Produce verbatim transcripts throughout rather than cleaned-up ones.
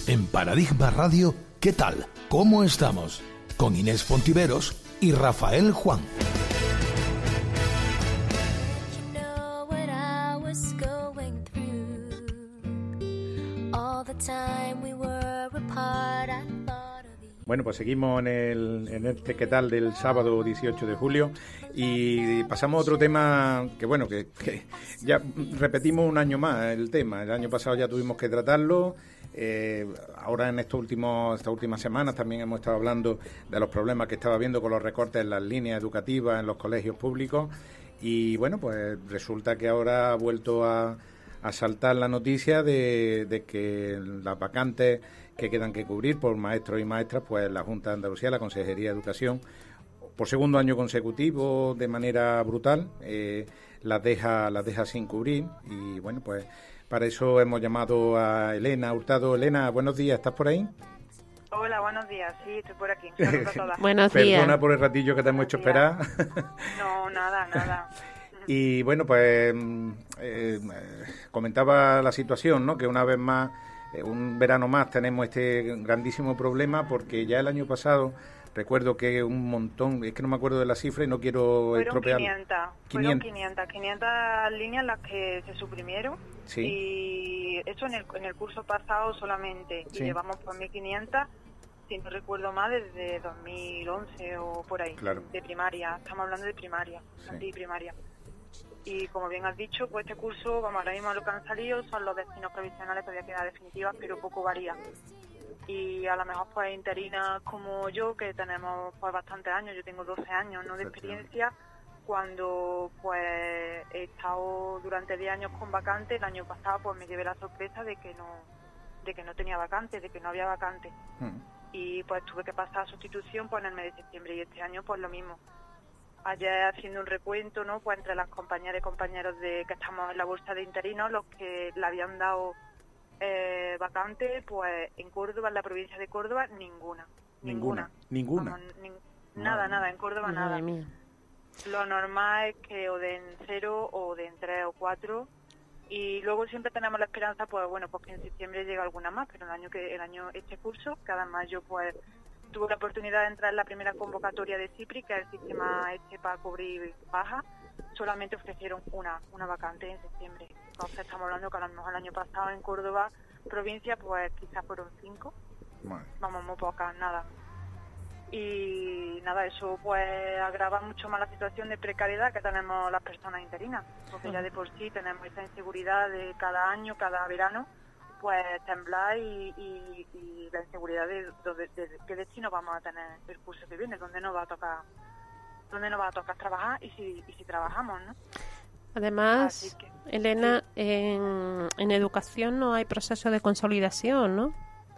En Paradigma Radio, ¿qué tal? ¿Cómo estamos? Con Inés Fontiveros y Rafael Juan. Bueno, pues seguimos en, el, en este ¿qué tal? Del sábado dieciocho de julio y pasamos a otro tema que, bueno, que, que ya repetimos un año más el tema. El año pasado ya tuvimos que tratarlo. Eh, ahora en estos últimos, estas últimas semanas también hemos estado hablando de los problemas que estaba habiendo con los recortes en las líneas educativas en los colegios públicos y, bueno, pues resulta que ahora ha vuelto a, a saltar la noticia de, de que las vacantes que quedan que cubrir por maestros y maestras, pues la Junta de Andalucía, la Consejería de Educación, por segundo año consecutivo, de manera brutal, eh, las deja las deja sin cubrir. Y bueno, pues para eso hemos llamado a Elena Hurtado. Elena, buenos días, ¿estás por ahí? Hola, buenos días, sí, estoy por aquí. Buenos días. Perdona por el ratillo que te hemos hecho esperar. No, nada, nada. Y bueno, pues eh, comentaba la situación, ¿no? Que una vez más, un verano más, tenemos este grandísimo problema porque ya el año pasado recuerdo que un montón, es que no me acuerdo de la cifra y no quiero estropear. quinientas, fueron quinientas, quinientas líneas las que se suprimieron. Sí. Y eso en el, en el curso pasado solamente, Sí. y llevamos por mil quinientas, si no recuerdo mal, desde dos mil once o por ahí, claro. De primaria, estamos hablando de primaria, Sí. y primaria. Y como bien has dicho, pues este curso, vamos, ahora mismo lo que han salido son los destinos provisionales, todavía quedan definitivas, pero poco varía. Y a lo mejor pues interinas como yo, que tenemos pues bastantes años, yo tengo doce años, ¿no?, de experiencia, cuando pues he estado durante diez años con vacantes, el año pasado pues me llevé la sorpresa de que no de que no tenía vacantes, de que no había vacantes. Hmm. Y pues tuve que pasar a sustitución pues en el mes de septiembre, y este año pues lo mismo. Ayer haciendo un recuento, ¿no?, pues entre las compañeras y compañeros de que estamos en la bolsa de interinos, los que le habían dado eh, vacante, pues en Córdoba, en la provincia de Córdoba, ninguna. Ninguna. Ninguna. Vamos, ni, nada, nada, en Córdoba Madre nada. mía. Lo normal es que o den cero o den tres o cuatro, y luego siempre tenemos la esperanza, pues bueno, pues que en septiembre llega alguna más, pero el año que el año este curso, que además yo pues tuve la oportunidad de entrar en la primera convocatoria de CIPRI, que es el sistema este para cubrir bajas, solamente ofrecieron una una vacante en septiembre. Entonces estamos hablando que a lo mejor el año pasado en Córdoba, provincia, pues quizás fueron cinco. Bueno. Vamos, muy pocas, nada. Y nada, eso pues agrava mucho más la situación de precariedad que tenemos las personas interinas, porque ya de por sí tenemos esa inseguridad de cada año, cada verano, pues temblar y, y, y la inseguridad de, de, de, de qué destino vamos a tener el curso que viene, dónde nos va a tocar, dónde nos va a tocar trabajar y si, y si trabajamos, ¿no? Además, que, Elena, sí. en, en educación no hay proceso de consolidación, ¿no?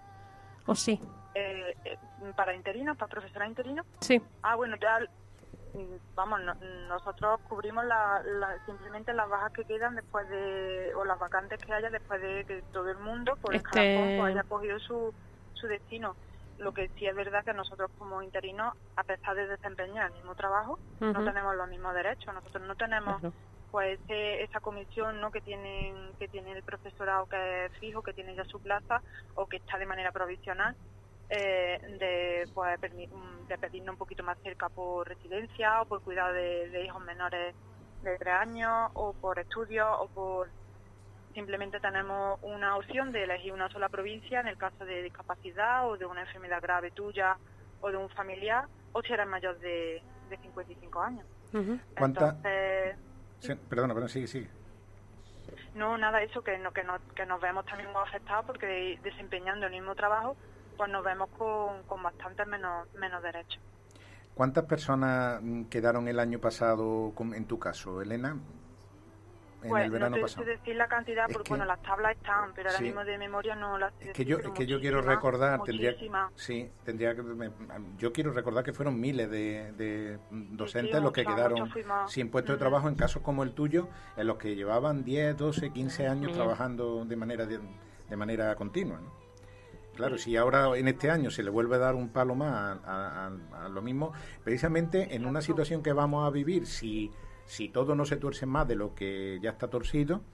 ¿O sí? Eh, eh, ¿Para interinos, para profesorado interino? Sí. Ah, bueno, ya, vamos, no, nosotros cubrimos la, la, simplemente las bajas que quedan después de, o las vacantes que haya después de que todo el mundo por Este... escalafón pues, haya cogido su, su destino. Lo que sí es verdad que nosotros como interinos, a pesar de desempeñar el mismo trabajo, uh-huh. no tenemos los mismos derechos. Nosotros no tenemos uh-huh. pues ese, esa comisión, ¿no?, que tienen que tiene el profesorado, que es fijo, que tiene ya su plaza o que está de manera provisional. Eh, de, pues, de pedirnos un poquito más cerca por residencia o por cuidado de, de hijos menores de tres años o por estudios o por simplemente tenemos una opción de elegir una sola provincia en el caso de discapacidad o de una enfermedad grave tuya o de un familiar, o si eres mayor de, de cincuenta y cinco años. Uh-huh. ¿Cuánta? Entonces, sí, perdona, perdona, sigue, sigue. No, nada, eso que, no, que, no, que nos vemos también muy afectados porque desempeñando el mismo trabajo pues nos vemos con, con bastantes menos, menos derechos. ¿Cuántas personas quedaron el año pasado con, en tu caso, Elena? En pues el verano no te pasado. sé decir la cantidad, porque que, bueno, las tablas están, pero ahora sí, mismo de memoria no las sé. Es que yo, es que yo quiero recordar, tendría, sí, tendría que, me, yo quiero recordar que fueron miles de, de docentes sí, sí, los que mucho, quedaron mucho sin puesto uh-huh. de trabajo en casos como el tuyo, en los que llevaban diez, doce, quince años uh-huh. trabajando de manera de, de manera continua, ¿no? Claro, si ahora en este año se le vuelve a dar un palo más a, a, a lo mismo, precisamente en una situación que vamos a vivir, si, si todo no se tuerce más de lo que ya está torcido,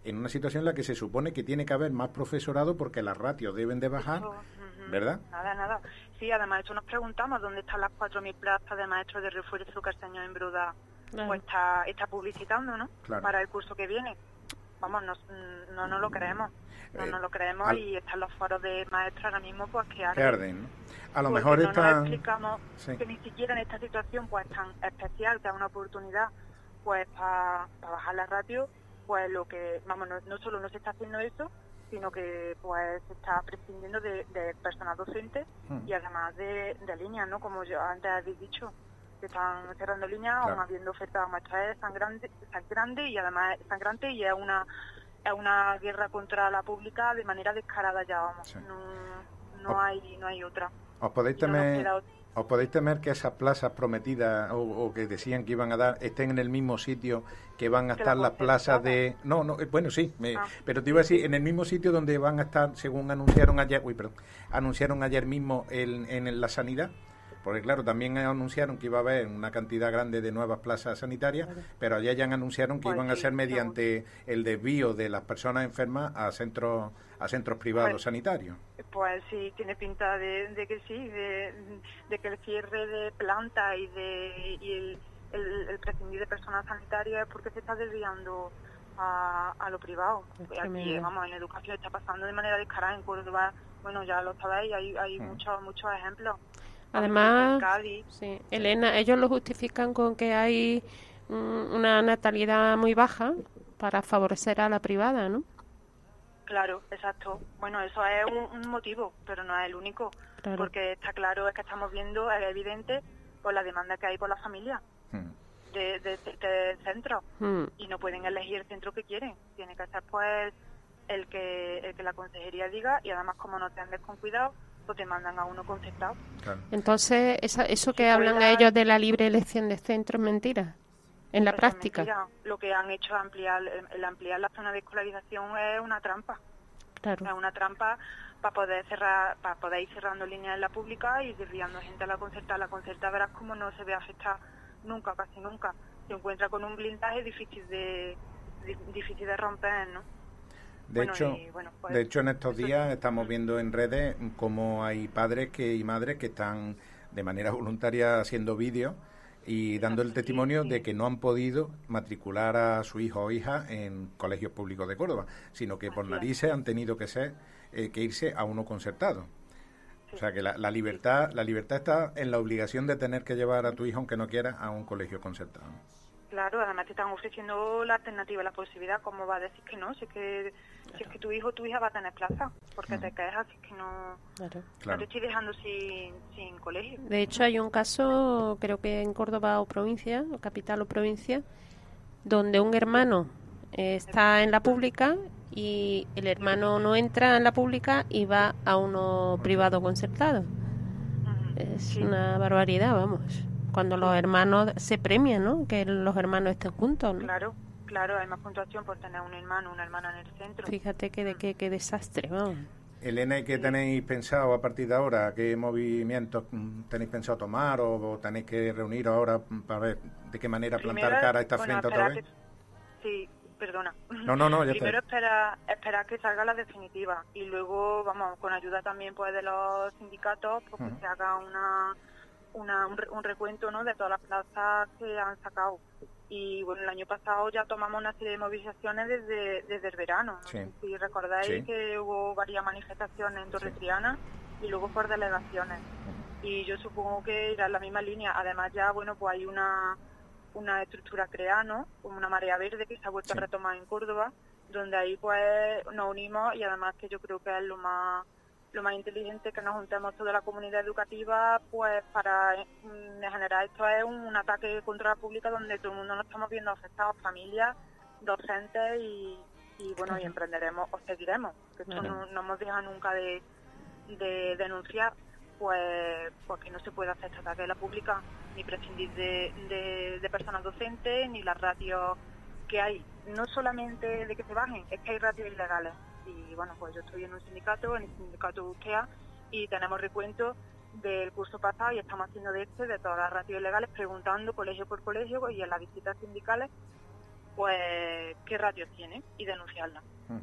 en una situación en la que se supone que tiene que haber más profesorado porque las ratios deben de bajar, eso, uh-huh. ¿verdad? Nada, nada. Sí, además esto nos preguntamos dónde están las cuatro mil plazas de maestros de refuerzo que el señor Embruda claro. pues está, está publicitando, ¿no? Claro. Para el curso que viene. Vamos, no, no, no lo creemos. No, eh, no lo creemos al... y están los foros de maestros ahora mismo pues que arden. Que arden, ¿no? A lo mejor no está... nos explicamos sí. que ni siquiera en esta situación pues tan especial, que es una oportunidad pues para pa bajar la ratio, pues lo que, vamos, no, no solo no se está haciendo eso, sino que pues se está prescindiendo de, de personal docente hmm. y además de, de líneas, ¿no? Como yo antes habéis dicho, que están cerrando líneas, claro. aún habiendo ofertas maestras tan grandes, tan grandes y además tan grandes y es una es una guerra contra la pública de manera descarada ya, vamos. Sí. No, no hay no hay otra. Os podéis temer, no os podéis temer que esas plazas prometidas o, o que decían que iban a dar estén en el mismo sitio que van a estar las plazas de... No, no, bueno, sí, me, ah. pero te iba a decir, en el mismo sitio donde van a estar, según anunciaron ayer, uy, perdón, anunciaron ayer mismo el, en la sanidad, porque claro, también anunciaron que iba a haber una cantidad grande de nuevas plazas sanitarias, claro. pero ayer ya anunciaron que pues iban sí, a ser mediante no. el desvío de las personas enfermas a centros a centros privados pues, sanitarios. Pues sí, tiene pinta de, de que sí, de, de que el cierre de planta y de y el, el, el prescindir de personal sanitario es porque se está desviando a, a lo privado. Es Aquí, vamos, en educación está pasando de manera descarada. En Córdoba, bueno, ya lo sabéis, hay, hay hmm. muchos muchos ejemplos. Además, sí, Elena, ellos lo justifican con que hay um, una natalidad muy baja para favorecer a la privada, ¿no? Claro, exacto. Bueno, eso es un, un motivo, pero no es el único, claro. porque está claro, es que estamos viendo, es evidente, por la demanda que hay por las familias hmm. de, de, de, de centros hmm. y no pueden elegir el centro que quieren. Tiene que ser pues el que el que la consejería diga y además como no te andes con cuidado, pues te mandan a uno concertado. Claro. Entonces, esa, eso que sí, hablan la... ellos de la libre elección de centro es mentira, en la pues práctica. Es mentira. Lo que han hecho ampliar, el ampliar la zona de escolarización es una trampa. Claro. Es una trampa para poder cerrar, para poder ir cerrando líneas en la pública y desviando gente a la concertada. La concertada verás como no se ve afectada nunca, casi nunca. Se encuentra con un blindaje difícil de, de difícil de romper, ¿no? De bueno, hecho, y, bueno, pues, de hecho en estos días estamos viendo en redes cómo hay padres que y madres que están de manera voluntaria haciendo vídeos y dando el testimonio sí, sí. de que no han podido matricular a su hijo o hija en colegios públicos de Córdoba, sino que por narices han tenido que ser eh, que irse a uno concertado. Sí. O sea que la, la libertad la libertad está en la obligación de tener que llevar a tu hijo, aunque no quiera, a un colegio concertado. Claro, además te están ofreciendo la alternativa, la posibilidad. ¿Cómo va a decir que no? Si es que, claro. si es que tu hijo o tu hija va a tener plaza, porque uh-huh. te quejas, si es que no, claro. no te estoy dejando sin, sin colegio. De hecho, hay un caso, creo que en Córdoba o provincia, o capital o provincia, donde un hermano eh, está en la pública y el hermano no entra en la pública y va a uno privado concertado. Uh-huh. Es sí. una barbaridad, vamos. Cuando los hermanos se premian, ¿no? Que los hermanos estén juntos, ¿no? Claro, claro, hay más puntuación por tener un hermano, una hermana en el centro. Fíjate que de qué, qué desastre, vamos. Elena, ¿y qué tenéis pensado a partir de ahora? ¿Qué movimientos tenéis pensado tomar o, o tenéis que reunir ahora para ver de qué manera plantar Primero, cara a esta bueno, frente otra vez? Que, sí, perdona. No, no, no, ya Primero está. Primero esperar que salga la definitiva y luego, vamos, con ayuda también pues de los sindicatos, pues uh-huh. que se haga una... Una, un, un recuento, ¿no?, de todas las plazas que han sacado. Y bueno, el año pasado ya tomamos una serie de movilizaciones desde, desde el verano. ¿no? Sí. Si recordáis sí. que hubo varias manifestaciones en Torre sí. Triana y luego por delegaciones. Uh-huh. Y yo supongo que irá en la misma línea. Además ya, bueno, pues hay una, una estructura creada, ¿no?, como una marea verde que se ha vuelto sí. a retomar en Córdoba, donde ahí pues nos unimos y además que yo creo que es lo más... lo más inteligente que nos juntemos toda la comunidad educativa pues para mm, generar esto es un, un ataque contra la pública donde todo el mundo nos estamos viendo afectados, familias, docentes y, y bueno, y emprenderemos o seguiremos, que esto no, no hemos dejado nunca de, de denunciar pues porque no se puede hacer este ataque de la pública ni prescindir de, de, de personas docentes ni las ratios que hay, no solamente de que se bajen, es que hay ratios ilegales. Y bueno, pues yo estoy en un sindicato, en el sindicato UKEA, y tenemos recuento del curso pasado y estamos haciendo de este, de todas las ratios legales, preguntando colegio por colegio y en las visitas sindicales pues qué ratios tiene y denunciarla. Uh-huh.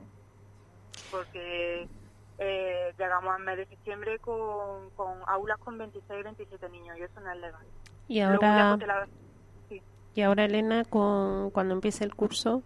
Porque eh, llegamos al mes de septiembre con, con aulas con veintiséis, veintisiete niños y eso no es legal. Y ahora, la... sí. y ahora Elena, con, cuando empiece el curso,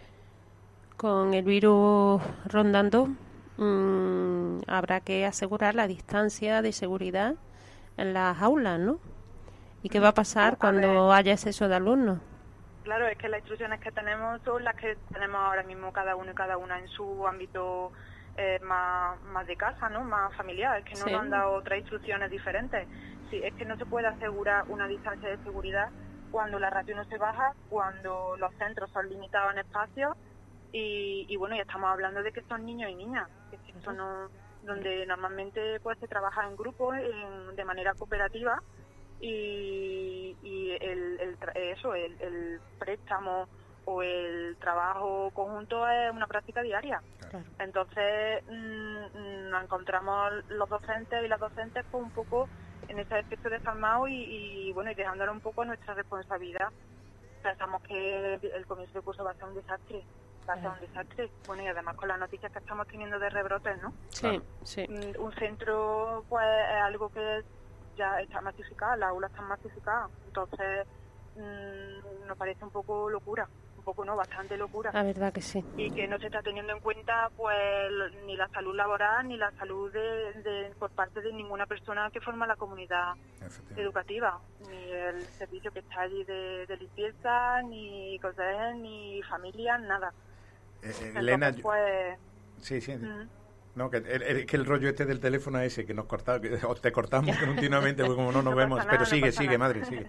con el virus rondando, mmm, habrá que asegurar la distancia de seguridad en las aulas, ¿no? ¿Y qué va a pasar a cuando ver, haya exceso de alumnos? Claro, es que las instrucciones que tenemos son las que tenemos ahora mismo cada uno y cada una en su ámbito eh, más, más de casa, ¿no? Más familiar, es que no sí. nos han dado otras instrucciones diferentes. Sí, es que no se puede asegurar una distancia de seguridad cuando la ratio no se baja, cuando los centros son limitados en espacios y, y bueno, ya estamos hablando de que son niños y niñas, que esto no, donde normalmente pues se trabaja en grupos, en, de manera cooperativa y, y el, el eso, el, el préstamo o el trabajo conjunto es una práctica diaria. Claro. Entonces mmm, nos encontramos los docentes y las docentes pues un poco en ese aspecto desarmados y, y bueno, y dejándole un poco nuestra responsabilidad. Pensamos que el comienzo del curso va a ser un desastre, va a ser un desastre. Bueno, y además con las noticias que estamos teniendo de rebrotes, ¿no? Sí, sí. Un centro, pues, es algo que ya está masificado, las aulas están masificadas, entonces mmm, nos parece un poco locura. Poco no, bastante locura. La verdad que sí. Y que no se está teniendo en cuenta pues ni la salud laboral ni la salud de, de por parte de ninguna persona que forma la comunidad educativa, ni el servicio que está allí de, de limpieza, ni cosas, ni familia, nada. Eh, eh, Elena, Entonces, pues, sí, sí. Uh-huh. No, que el, que el rollo este del teléfono es ese, que nos cortamos, que te cortamos continuamente, porque como no nos no vemos, nada, pero no sigue, sigue, nada. Madre, sigue.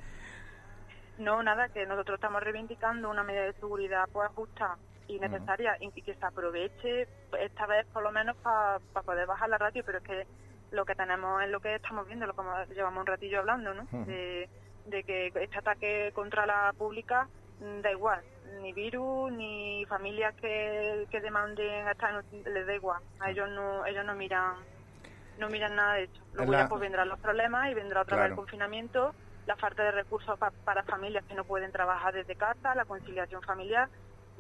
No, nada, que nosotros estamos reivindicando una medida de seguridad pues justa y necesaria uh-huh. y que se aproveche esta vez por lo menos para pa poder bajar la ratio, pero es que lo que tenemos es lo que estamos viendo, lo que llevamos un ratillo hablando, ¿no? Uh-huh. De, de que este ataque contra la pública da igual, ni virus, ni familias que, que demanden estar, les da igual, a ellos no ellos no miran no miran nada de eso. Luego la... ya pues vendrán los problemas y vendrá otra claro. vez el confinamiento, la falta de recursos pa, para familias que no pueden trabajar desde casa, la conciliación familiar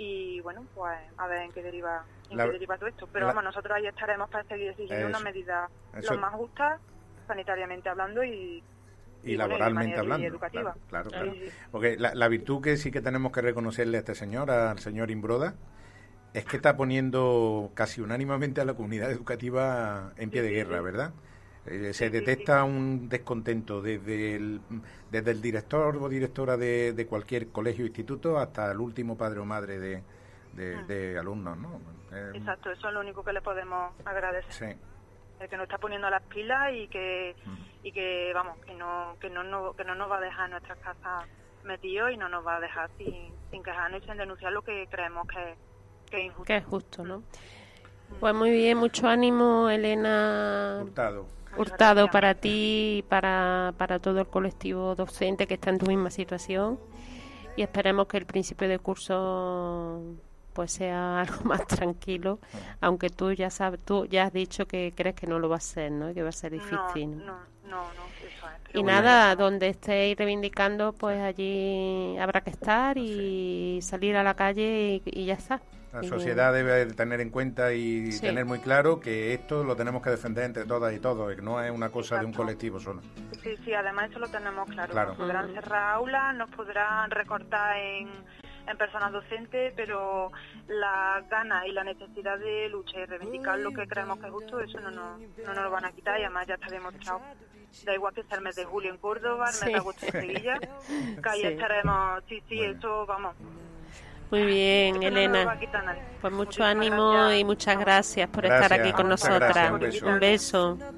y bueno, pues a ver en qué deriva en la, qué deriva todo esto. Pero la, vamos, nosotros ahí estaremos para seguir exigiendo una medida lo más justa, sanitariamente hablando y y, y laboralmente bueno, hablando, y educativa. Claro, claro, claro. Sí, sí. Porque la, la virtud que sí que tenemos que reconocerle a este señor, al señor Imbroda, es que está poniendo casi unánimemente a la comunidad educativa en pie sí, de guerra, sí. ¿verdad? Eh, se detecta un descontento desde el, desde el director o directora de, de cualquier colegio o instituto hasta el último padre o madre de, de, de alumnos, ¿no? Eh, Exacto, eso es lo único que le podemos agradecer. Sí. El que nos está poniendo las pilas y que mm. y que vamos que no que no, no que no nos va a dejar en nuestras casas metidos y no nos va a dejar sin, sin quejarnos y sin denunciar lo que creemos que, que es injusto. Que es justo, ¿no? Mm. Pues muy bien, mucho ánimo, Elena Hurtado. Hurtado para ti y para, para todo el colectivo docente que está en tu misma situación y esperemos que el principio de curso pues sea algo más tranquilo, aunque tú ya sabes, tú ya has dicho que crees que no lo va a ser, ¿no? Que va a ser difícil. No, no, no, no eso es. Y nada, donde estéis reivindicando, pues allí habrá que estar y sí. salir a la calle y, y ya está. La sociedad debe tener en cuenta y sí. tener muy claro que esto lo tenemos que defender entre todas y todos, que no es una cosa Exacto. de un colectivo solo. Sí, sí, además eso lo tenemos claro. claro. Nos podrán cerrar aulas, nos podrán recortar en, en personas docentes, pero la gana y la necesidad de lucha y reivindicar lo que creemos que es justo, eso no nos, no nos lo van a quitar y además ya está demostrado. Da igual que sea el mes de julio en Córdoba, el mes sí. de agosto en Sevilla, que ahí sí. estaremos, sí, sí, bueno. eso vamos. Muy bien, Esto Elena. No pues mucho Muchísimas ánimo gracias. y muchas gracias por gracias. estar aquí con nosotras. Gracias, un beso. Un beso.